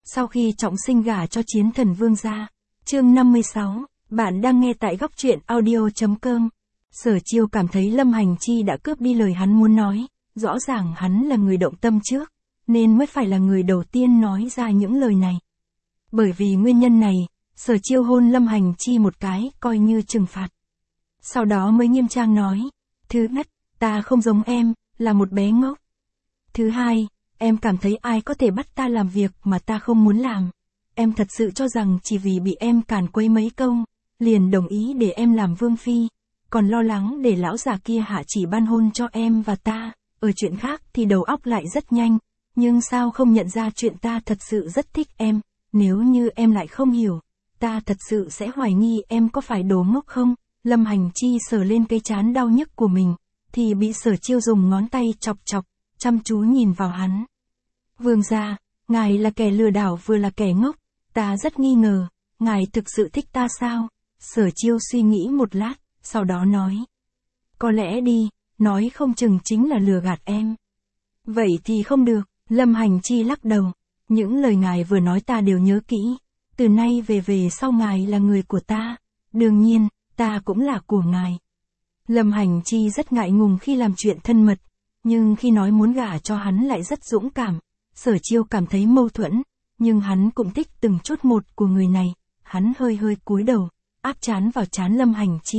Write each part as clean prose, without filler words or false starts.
sau khi trọng sinh gả cho chiến thần Vương gia. Chương 56, bạn đang nghe tại góc truyện audio.com. Sở Chiêu cảm thấy Lâm Hành Chi đã cướp đi lời hắn muốn nói, rõ ràng hắn là người động tâm trước, nên mới phải là người đầu tiên nói ra những lời này. Bởi vì nguyên nhân này, Sở Chiêu hôn Lâm Hành Chi một cái, coi như trừng phạt. Sau đó mới nghiêm trang nói, thứ nhất, ta không giống em, là một bé ngốc. Thứ hai, em cảm thấy ai có thể bắt ta làm việc mà ta không muốn làm. Em thật sự cho rằng chỉ vì bị em càn quấy mấy câu, liền đồng ý để em làm vương phi, còn lo lắng để lão già kia hạ chỉ ban hôn cho em và ta. Ở chuyện khác thì đầu óc lại rất nhanh, nhưng sao không nhận ra chuyện ta thật sự rất thích em, nếu như em lại không hiểu, ta thật sự sẽ hoài nghi em có phải đồ ngốc không? Lâm Hành Chi sờ lên cái trán đau nhức của mình, thì bị Sở Chiêu dùng ngón tay chọc chọc, chăm chú nhìn vào hắn. Vương gia, ngài là kẻ lừa đảo vừa là kẻ ngốc, ta rất nghi ngờ, ngài thực sự thích ta sao? Sở Chiêu suy nghĩ một lát, sau đó nói. Có lẽ đi, nói không chừng chính là lừa gạt em. Vậy thì không được, Lâm Hành Chi lắc đầu, những lời ngài vừa nói ta đều nhớ kỹ, từ nay về sau ngài là người của ta, đương nhiên, ta cũng là của ngài. Lâm Hành Chi rất ngại ngùng khi làm chuyện thân mật, nhưng khi nói muốn gả cho hắn lại rất dũng cảm. Sở Chiêu cảm thấy mâu thuẫn, nhưng hắn cũng thích từng chút một của người này, hắn hơi cúi đầu, áp trán vào trán Lâm Hành Chi.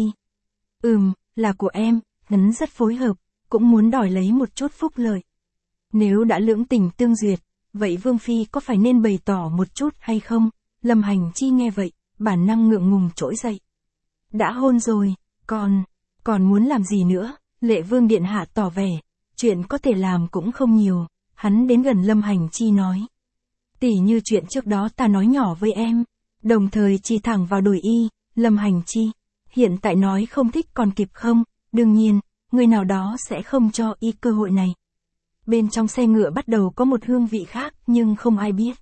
Là của em, hắn rất phối hợp, cũng muốn đòi lấy một chút phúc lợi. Nếu đã lưỡng tình tương duyệt, vậy Vương Phi có phải nên bày tỏ một chút hay không? Lâm Hành Chi nghe vậy, bản năng ngượng ngùng trỗi dậy. Đã hôn rồi, còn muốn làm gì nữa? Lệ Vương điện hạ tỏ vẻ, chuyện có thể làm cũng không nhiều. Hắn đến gần Lâm Hành Chi nói. Tỉ như chuyện trước đó ta nói nhỏ với em, đồng thời chỉ thẳng vào đuổi y. Lâm Hành Chi, hiện tại nói không thích còn kịp không? Đương nhiên, người nào đó sẽ không cho y cơ hội này. Bên trong xe ngựa bắt đầu có một hương vị khác nhưng không ai biết.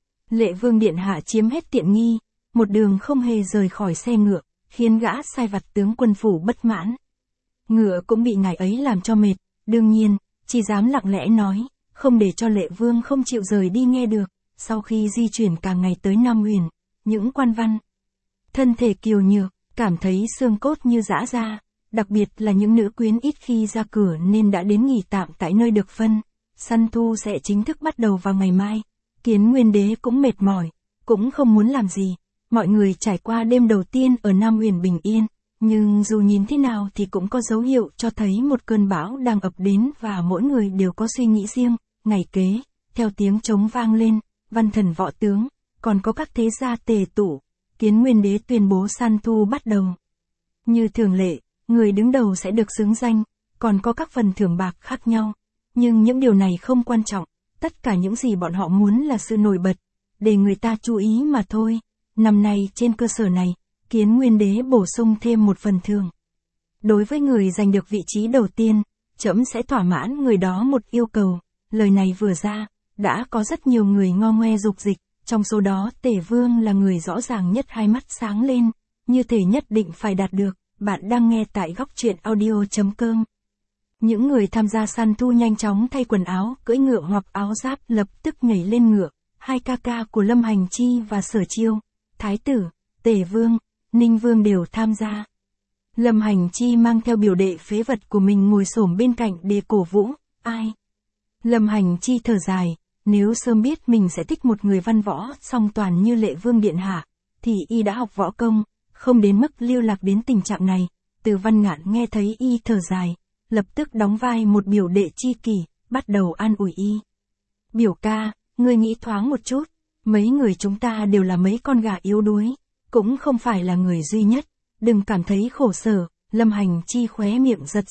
Lệ Vương điện hạ chiếm hết tiện nghi, một đường không hề rời khỏi xe ngựa, khiến gã sai vặt tướng quân phủ bất mãn. Ngựa cũng bị ngài ấy làm cho mệt, đương nhiên, chỉ dám lặng lẽ nói, không để cho Lệ Vương không chịu rời đi nghe được. Sau khi di chuyển cả ngày tới Nam Huyền, những quan văn thân thể kiều nhược, cảm thấy xương cốt như giã ra, đặc biệt là những nữ quyến ít khi ra cửa nên đã đến nghỉ tạm tại nơi được phân. Săn thu sẽ chính thức bắt đầu vào ngày mai. Kiến Nguyên Đế cũng mệt mỏi, cũng không muốn làm gì. Mọi người trải qua đêm đầu tiên ở Nam Huyền bình yên, nhưng dù nhìn thế nào thì cũng có dấu hiệu cho thấy một cơn bão đang ập đến và mỗi người đều có suy nghĩ riêng. Ngày kế, theo tiếng trống vang lên, văn thần võ tướng, còn có các thế gia tề tụ, Kiến Nguyên Đế tuyên bố săn thu bắt đầu. Như thường lệ, người đứng đầu sẽ được xướng danh, còn có các phần thưởng bạc khác nhau. Nhưng những điều này không quan trọng, tất cả những gì bọn họ muốn là sự nổi bật, để người ta chú ý mà thôi. Năm nay trên cơ sở này, Kiến Nguyên Đế bổ sung thêm một phần thưởng. Đối với người giành được vị trí đầu tiên, trẫm sẽ thỏa mãn người đó một yêu cầu. Lời này vừa ra, đã có rất nhiều người ngo ngoe dục dịch, trong số đó Tề Vương là người rõ ràng nhất, hai mắt sáng lên, như thể nhất định phải đạt được. Bạn đang nghe tại góc truyện audio.com. Những người tham gia săn thu nhanh chóng thay quần áo, cưỡi ngựa hoặc áo giáp, lập tức nhảy lên ngựa. Hai ca ca của Lâm Hành Chi và Sở Chiêu, Thái tử, Tề Vương, Ninh Vương đều tham gia. Lâm Hành Chi mang theo biểu đệ phế vật của mình ngồi xổm bên cạnh để cổ vũ. Ai? Lâm Hành Chi thở dài, nếu sớm biết mình sẽ thích một người văn võ song toàn như Lệ Vương điện hạ, thì y đã học võ công, không đến mức lưu lạc đến tình trạng này. Từ Văn Ngạn nghe thấy y thở dài, lập tức đóng vai một biểu đệ chi kỷ, bắt đầu an ủi y. Biểu ca, ngươi nghĩ thoáng một chút, mấy người chúng ta đều là mấy con gà yếu đuối, cũng không phải là người duy nhất, đừng cảm thấy khổ sở. Lâm Hành Chi khóe miệng giật.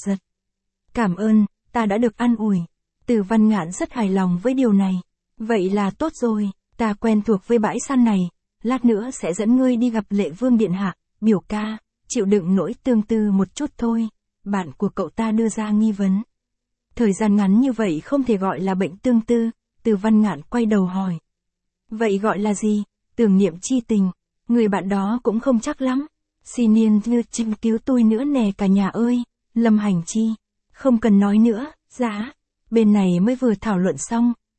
Cảm ơn, ta đã được an ủi. Từ Văn Ngạn rất hài lòng với điều này. Vậy là tốt rồi, ta quen thuộc với bãi săn này, lát nữa sẽ dẫn ngươi đi gặp Lệ Vương điện hạ. Biểu ca, chịu đựng nỗi tương tư một chút thôi. Bạn của cậu ta đưa ra nghi vấn. Thời gian ngắn như vậy không thể gọi là bệnh tương tư. Từ Văn Ngạn quay đầu hỏi. Vậy gọi là gì? Tưởng niệm chi tình. Người bạn đó cũng không chắc lắm. Xin yên như chim cứu tôi nữa nè cả nhà ơi. Lâm Hành Chi. Không cần nói nữa, giá. Bên này mới vừa thảo luận xong,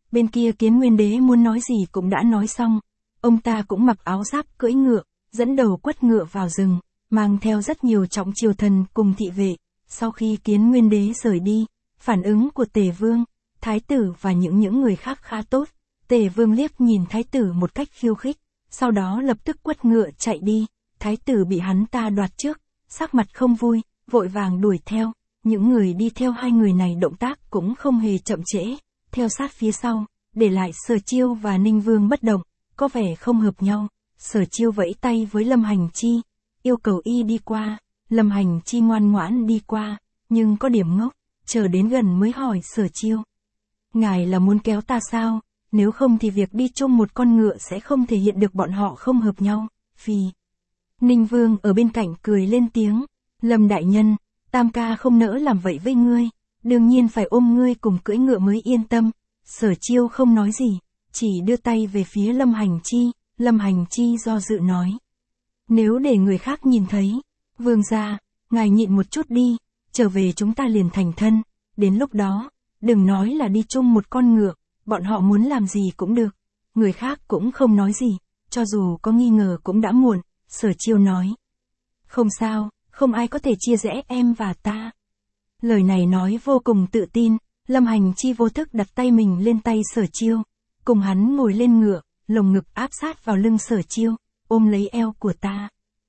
Bên kia Kiến Nguyên Đế muốn nói gì cũng đã nói xong. Ông ta cũng mặc áo giáp cưỡi ngựa, dẫn đầu quất ngựa vào rừng, mang theo rất nhiều trọng triều thần cùng thị vệ. Sau khi Kiến Nguyên Đế rời đi, phản ứng của Tề Vương, Thái tử và những người khác khá tốt. Tề Vương liếc nhìn Thái tử một cách khiêu khích, sau đó lập tức quất ngựa chạy đi. Thái tử bị hắn ta đoạt trước, sắc mặt không vui, vội vàng đuổi theo. Những người đi theo hai người này động tác cũng không hề chậm trễ, theo sát phía sau, để lại Sở Chiêu và Ninh Vương bất động, có vẻ không hợp nhau. Sở Chiêu vẫy tay với Lâm Hành Chi, yêu cầu y đi qua. Lâm Hành Chi ngoan ngoãn đi qua, nhưng có điểm ngốc, chờ đến gần mới hỏi Sở Chiêu. Ngài là muốn kéo ta sao? Nếu không thì việc đi chung một con ngựa sẽ không thể hiện được bọn họ không hợp nhau. Phì. Ninh Vương ở bên cạnh cười lên tiếng. Lâm đại nhân, Tam ca không nỡ làm vậy với ngươi, đương nhiên phải ôm ngươi cùng cưỡi ngựa mới yên tâm. Sở Chiêu không nói gì, chỉ đưa tay về phía Lâm Hành Chi. Lâm Hành Chi do dự nói. Nếu để người khác nhìn thấy, vương gia, ngài nhịn một chút đi, trở về chúng ta liền thành thân, đến lúc đó, đừng nói là đi chung một con ngựa, bọn họ muốn làm gì cũng được. Người khác cũng không nói gì, cho dù có nghi ngờ cũng đã muộn. Sở Chiêu nói. Không sao, không ai có thể chia rẽ em và ta. Lời này nói vô cùng tự tin. Lâm Hành Chi vô thức đặt tay mình lên tay Sở Chiêu, cùng hắn ngồi lên ngựa, lồng ngực áp sát vào lưng Sở Chiêu, ôm lấy eo của ta.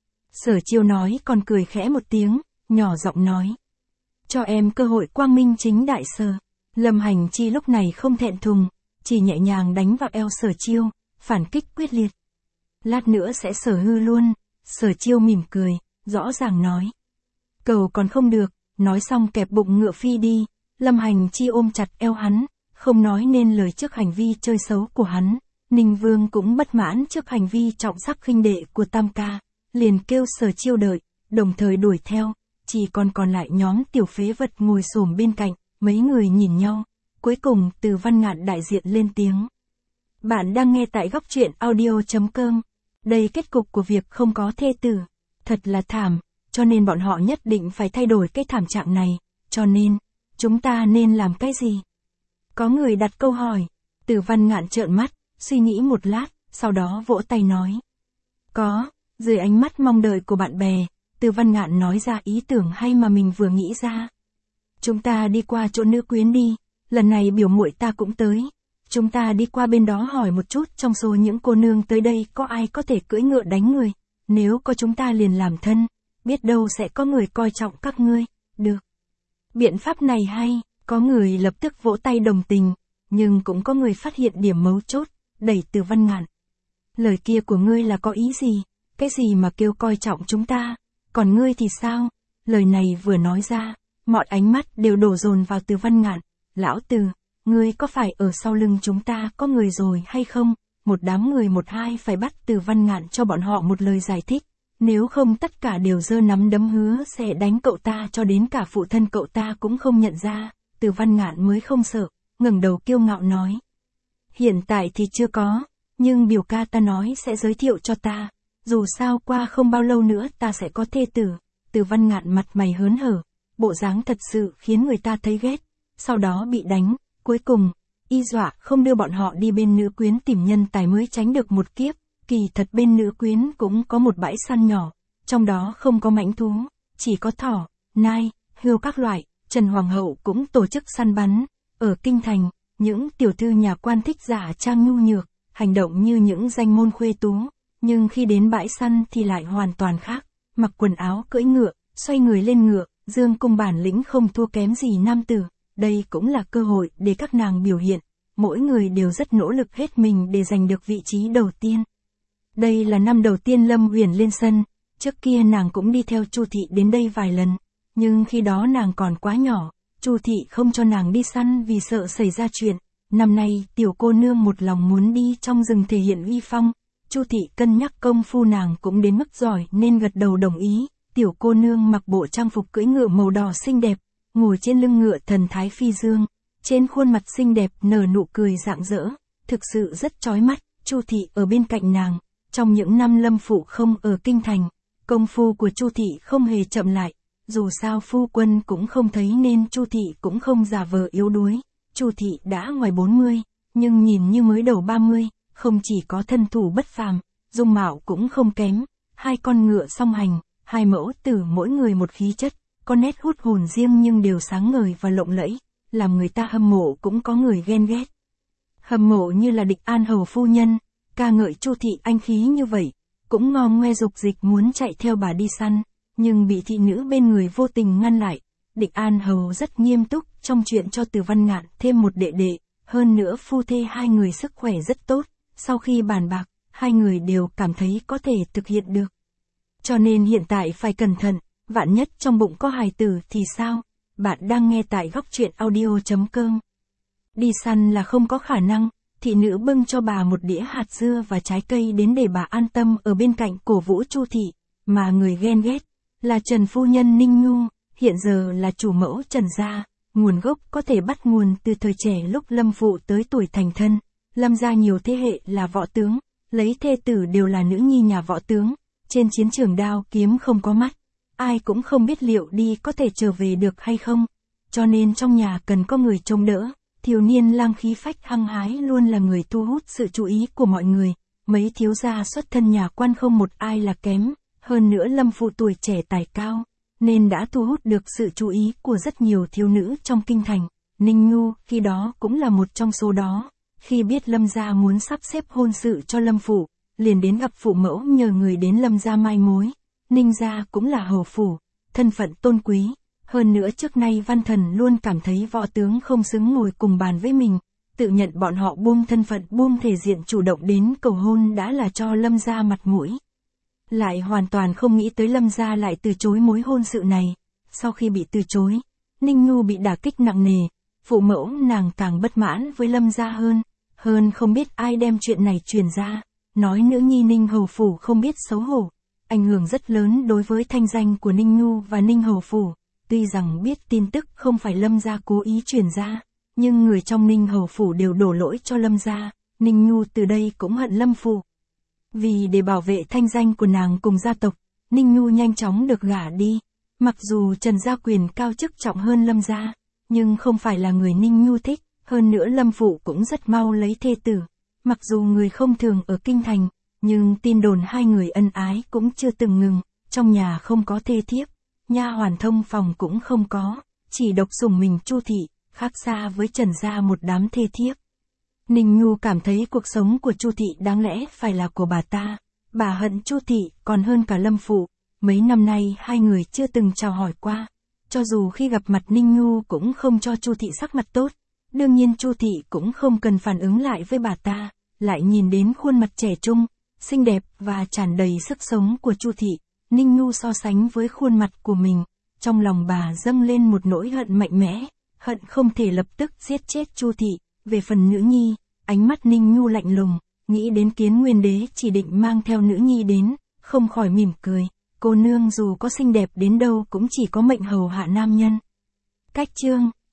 Sở Chiêu nói còn cười khẽ một tiếng, nhỏ giọng nói. Cho em cơ hội quang minh chính đại Sở. Lâm Hành Chi lúc này không thẹn thùng, chỉ nhẹ nhàng đánh vào eo Sở Chiêu, phản kích quyết liệt. Lát nữa sẽ sở hư luôn. Sở Chiêu mỉm cười, rõ ràng nói. Cầu còn không được, nói xong kẹp bụng ngựa phi đi. Lâm Hành Chi ôm chặt eo hắn, không nói nên lời trước hành vi chơi xấu của hắn. Ninh Vương cũng bất mãn trước hành vi trọng sắc khinh đệ của Tam ca, liền kêu Sở Chiêu đợi, đồng thời đuổi theo. Chỉ còn lại nhóm tiểu phế vật ngồi xổm bên cạnh, mấy người nhìn nhau. Cuối cùng Từ Văn Ngạn đại diện lên tiếng. Bạn đang nghe tại góc truyện audio.com. Đây kết cục của việc không có thê tử, thật là thảm, cho nên bọn họ nhất định phải thay đổi cái thảm trạng này, cho nên, chúng ta nên làm cái gì? Có người đặt câu hỏi. Từ Văn Ngạn trợn mắt, suy nghĩ một lát, sau đó vỗ tay nói. Có. Dưới ánh mắt mong đợi của bạn bè, Từ Văn Ngạn nói ra ý tưởng hay mà mình vừa nghĩ ra. Chúng ta đi qua chỗ nữ quyến đi, lần này biểu muội ta cũng tới. Chúng ta đi qua bên đó hỏi một chút trong số những cô nương tới đây có ai có thể cưỡi ngựa đánh người. Nếu có chúng ta liền làm thân, biết đâu sẽ có người coi trọng các ngươi. Được. Biện pháp này hay, có người lập tức vỗ tay đồng tình, nhưng cũng có người phát hiện điểm mấu chốt, đẩy Từ Văn Ngạn. Lời kia của ngươi là có ý gì? Cái gì mà kêu coi trọng chúng ta? Còn ngươi thì sao? Lời này vừa nói ra, mọi ánh mắt đều đổ dồn vào Từ Văn Ngạn. Lão Từ, ngươi có phải ở sau lưng chúng ta có người rồi hay không? Một đám người một hai phải bắt Từ Văn Ngạn cho bọn họ một lời giải thích. Nếu không tất cả đều giơ nắm đấm hứa sẽ đánh cậu ta cho đến cả phụ thân cậu ta cũng không nhận ra. Từ Văn Ngạn mới không sợ, ngẩng đầu kiêu ngạo nói. Hiện tại thì chưa có, nhưng biểu ca ta nói sẽ giới thiệu cho ta. Dù sao qua không bao lâu nữa ta sẽ có thê tử. Từ Văn Ngạn mặt mày hớn hở, bộ dáng thật sự khiến người ta thấy ghét. Sau đó bị đánh, cuối cùng, y dọa không đưa bọn họ đi bên nữ quyến tìm nhân tài mới tránh được một kiếp. Kỳ thật bên nữ quyến cũng có một bãi săn nhỏ, trong đó không có mãnh thú, chỉ có thỏ, nai, hươu các loại. Trần Hoàng hậu cũng tổ chức săn bắn. Ở kinh thành, những tiểu thư nhà quan thích giả trang nhu nhược, hành động như những danh môn khuê tú, nhưng khi đến bãi săn thì lại hoàn toàn khác, mặc quần áo cưỡi ngựa, xoay người lên ngựa, dương cung bản lĩnh không thua kém gì nam tử. Đây cũng là cơ hội để các nàng biểu hiện, mỗi người đều rất nỗ lực hết mình để giành được vị trí đầu tiên. Đây là năm đầu tiên Lâm Uyển lên sân, trước kia nàng cũng đi theo Chu thị đến đây vài lần, nhưng khi đó nàng còn quá nhỏ, Chu thị không cho nàng đi săn vì sợ xảy ra chuyện. Năm nay tiểu cô nương một lòng muốn đi trong rừng thể hiện uy phong, Chu thị cân nhắc công phu nàng cũng đến mức giỏi nên gật đầu đồng ý. Tiểu cô nương mặc bộ trang phục cưỡi ngựa màu đỏ xinh đẹp, ngồi trên lưng ngựa thần thái phi dương, trên khuôn mặt xinh đẹp nở nụ cười rạng rỡ, thực sự rất chói mắt. Chu thị ở bên cạnh nàng, trong những năm Lâm phụ không ở kinh thành, công phu của Chu thị không hề chậm lại, dù sao phu quân cũng không thấy nên Chu thị cũng không giả vờ yếu đuối. Chu thị đã ngoài 40, nhưng nhìn như mới đầu 30, không chỉ có thân thủ bất phàm, dung mạo cũng không kém, hai con ngựa song hành, hai mẫu tử mỗi người một khí chất, có nét hút hồn riêng nhưng đều sáng ngời và lộng lẫy, làm người ta hâm mộ cũng có người ghen ghét. Hâm mộ như là Địch An hầu phu nhân, ca ngợi Chu thị anh khí như vậy, cũng ngò ngoe dục dịch muốn chạy theo bà đi săn, nhưng bị thị nữ bên người vô tình ngăn lại. Địch An hầu rất nghiêm túc trong chuyện cho Từ Văn Ngạn thêm một đệ đệ, hơn nữa phu thê hai người sức khỏe rất tốt, sau khi bàn bạc, hai người đều cảm thấy có thể thực hiện được. Cho nên hiện tại phải cẩn thận, vạn nhất trong bụng có hài tử thì sao? Bạn đang nghe tại góc truyện audio.com. Đi săn là không có khả năng, thị nữ bưng cho bà một đĩa hạt dưa và trái cây đến để bà an tâm ở bên cạnh cổ vũ Chu thị, mà người ghen ghét là Trần phu nhân Ninh Nhu, hiện giờ là chủ mẫu Trần gia, nguồn gốc có thể bắt nguồn từ thời trẻ lúc Lâm phụ tới tuổi thành thân. Lâm gia nhiều thế hệ là võ tướng, lấy thê tử đều là nữ nhi nhà võ tướng, trên chiến trường đao kiếm không có mắt, ai cũng không biết liệu đi có thể trở về được hay không, cho nên trong nhà cần có người trông đỡ. Thiếu niên lang khí phách hăng hái luôn là người thu hút sự chú ý của mọi người, mấy thiếu gia xuất thân nhà quan không một ai là kém, hơn nữa Lâm phụ tuổi trẻ tài cao, nên đã thu hút được sự chú ý của rất nhiều thiếu nữ trong kinh thành. Ninh Nhu khi đó cũng là một trong số đó, khi biết Lâm gia muốn sắp xếp hôn sự cho Lâm phụ, liền đến gặp phụ mẫu nhờ người đến Lâm gia mai mối. Ninh gia cũng là hầu phủ, thân phận tôn quý. Hơn nữa trước nay Văn Thần luôn cảm thấy võ tướng không xứng ngồi cùng bàn với mình, tự nhận bọn họ buông thân phận buông thể diện chủ động đến cầu hôn đã là cho Lâm gia mặt mũi. Lại hoàn toàn không nghĩ tới Lâm gia lại từ chối mối hôn sự này. Sau khi bị từ chối, Ninh Nhu bị đả kích nặng nề, phụ mẫu nàng càng bất mãn với Lâm gia hơn không biết ai đem chuyện này truyền ra, nói nữ nhi Ninh hầu phủ không biết xấu hổ, ảnh hưởng rất lớn đối với thanh danh của Ninh Nhu và Ninh hầu phủ. Tuy rằng biết tin tức không phải Lâm gia cố ý truyền ra, nhưng người trong Ninh hầu phủ đều đổ lỗi cho Lâm gia, Ninh Nhu từ đây cũng hận Lâm phụ. Vì để bảo vệ thanh danh của nàng cùng gia tộc, Ninh Nhu nhanh chóng được gả đi. Mặc dù Trần gia quyền cao chức trọng hơn Lâm gia, nhưng không phải là người Ninh Nhu thích, hơn nữa Lâm phụ cũng rất mau lấy thê tử. Mặc dù người không thường ở kinh thành, nhưng tin đồn hai người ân ái cũng chưa từng ngừng, trong nhà không có thê thiếp. Nha hoàn thông phòng cũng không có, chỉ độc sủng mình Chu thị, khác xa với Trần gia một đám thê thiếp. Ninh Nhu cảm thấy cuộc sống của Chu thị đáng lẽ phải là của bà ta, bà hận Chu thị còn hơn cả Lâm phụ, mấy năm nay hai người chưa từng chào hỏi qua, cho dù khi gặp mặt Ninh Nhu cũng không cho Chu thị sắc mặt tốt, đương nhiên Chu thị cũng không cần phản ứng lại với bà ta, lại nhìn đến khuôn mặt trẻ trung, xinh đẹp và tràn đầy sức sống của Chu thị. Ninh Nhu so sánh với khuôn mặt của mình, trong lòng bà dâng lên một nỗi hận mạnh mẽ, hận không thể lập tức giết chết Chu thị. Về phần nữ nhi, ánh mắt Ninh Nhu lạnh lùng, nghĩ đến Kiến Nguyên đế chỉ định mang theo nữ nhi đến, không khỏi mỉm cười, cô nương dù có xinh đẹp đến đâu cũng chỉ có mệnh hầu hạ nam nhân. Cách chương